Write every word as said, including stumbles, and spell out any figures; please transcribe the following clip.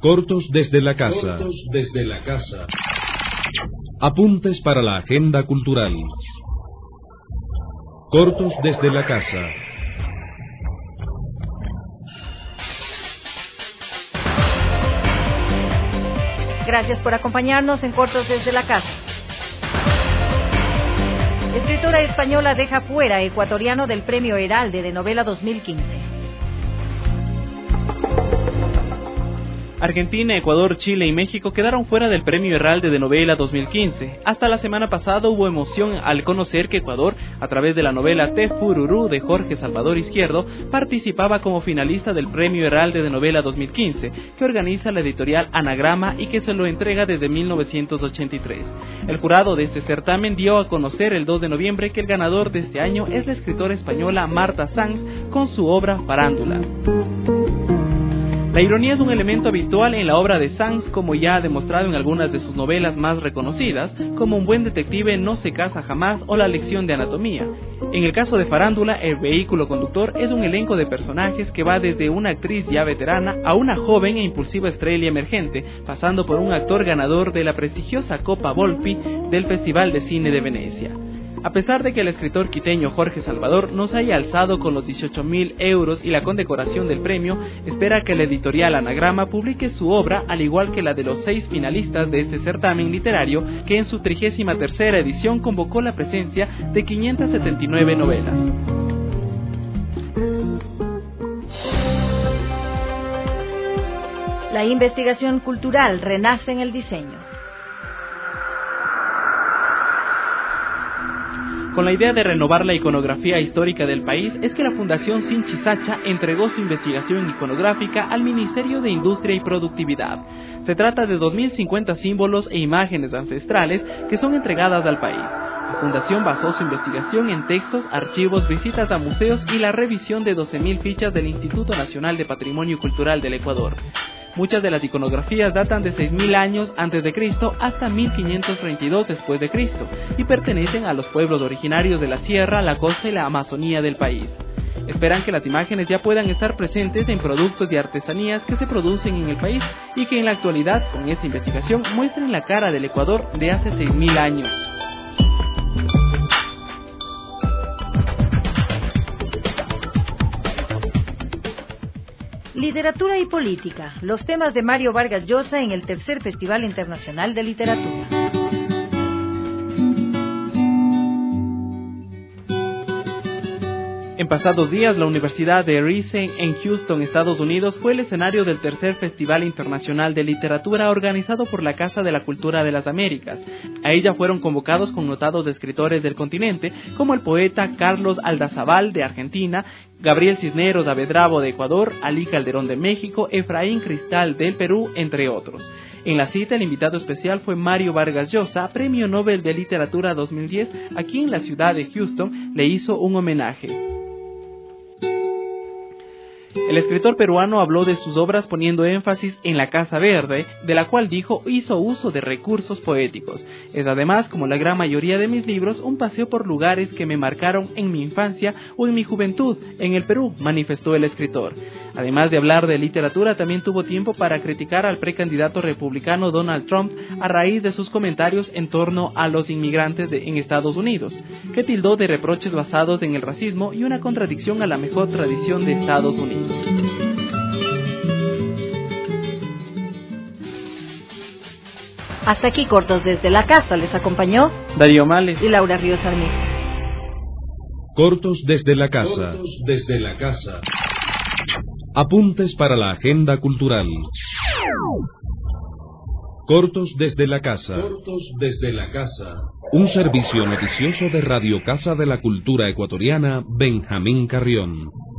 Cortos desde la casa. Cortos desde la casa. Apuntes para la agenda cultural. Cortos desde la casa. Gracias por acompañarnos en Cortos desde la casa. Escritora española deja fuera a ecuatoriano del Premio Heralde de Novela dos mil quince. Argentina, Ecuador, Chile y México quedaron fuera del Premio Heralde de Novela dos mil quince. Hasta la semana pasada hubo emoción al conocer que Ecuador, a través de la novela Te Fururú de Jorge Salvador Izquierdo, participaba como finalista del Premio Heralde de Novela dos mil quince, que organiza la editorial Anagrama y que se lo entrega desde mil novecientos ochenta y tres. El jurado de este certamen dio a conocer el dos de noviembre que el ganador de este año es la escritora española Marta Sanz con su obra Farándula. La ironía es un elemento habitual en la obra de Sanz, como ya ha demostrado en algunas de sus novelas más reconocidas, como Un buen detective no se casa jamás o La lección de anatomía. En el caso de Farándula, el vehículo conductor es un elenco de personajes que va desde una actriz ya veterana a una joven e impulsiva estrella emergente, pasando por un actor ganador de la prestigiosa Copa Volpi del Festival de Cine de Venecia. A pesar de que el escritor quiteño Jorge Salvador nos haya alzado con los dieciocho mil euros y la condecoración del premio, espera que la editorial Anagrama publique su obra, al igual que la de los seis finalistas de este certamen literario, que en su trigésima tercera edición convocó la presencia de quinientas setenta y nueve novelas. La investigación cultural renace en el diseño. Con la idea de renovar la iconografía histórica del país, es que la Fundación Sinchi Sacha entregó su investigación iconográfica al Ministerio de Industria y Productividad. Se trata de dos mil cincuenta símbolos e imágenes ancestrales que son entregadas al país. La Fundación basó su investigación en textos, archivos, visitas a museos y la revisión de doce mil fichas del Instituto Nacional de Patrimonio Cultural del Ecuador. Muchas de las iconografías datan de seis mil años antes de Cristo hasta mil quinientos treinta y dos después de Cristo y pertenecen a los pueblos originarios de la sierra, la costa y la Amazonía del país. Esperan que las imágenes ya puedan estar presentes en productos y artesanías que se producen en el país y que en la actualidad, con esta investigación, muestren la cara del Ecuador de hace seis mil años. Literatura y política, los temas de Mario Vargas Llosa en el tercer Festival Internacional de Literatura. En pasados días, la Universidad de Rice en Houston, Estados Unidos, fue el escenario del tercer Festival Internacional de Literatura organizado por la Casa de la Cultura de las Américas. A ella fueron convocados connotados escritores del continente, como el poeta Carlos Aldazabal de Argentina, Gabriel Cisneros Avedrabo de Ecuador, Ali Calderón de México, Efraín Cristal del Perú, entre otros. En la cita, el invitado especial fue Mario Vargas Llosa, Premio Nobel de Literatura dos mil diez, a quien la ciudad de Houston le hizo un homenaje. El escritor peruano habló de sus obras poniendo énfasis en la Casa Verde, de la cual dijo hizo uso de recursos poéticos. Es además, como la gran mayoría de mis libros, un paseo por lugares que me marcaron en mi infancia o en mi juventud en el Perú, manifestó el escritor. Además de hablar de literatura, también tuvo tiempo para criticar al precandidato republicano Donald Trump a raíz de sus comentarios en torno a los inmigrantes de, en Estados Unidos, que tildó de reproches basados en el racismo y una contradicción a la mejor tradición de Estados Unidos. Hasta aquí Cortos desde la casa, les acompañó Darío Males y Laura Ríos Armí. Cortos desde la casa. Cortos desde la casa. Apuntes para la agenda cultural. Cortos desde la casa. Cortos desde la casa. Un servicio noticioso de Radio Casa de la Cultura Ecuatoriana, Benjamín Carrión.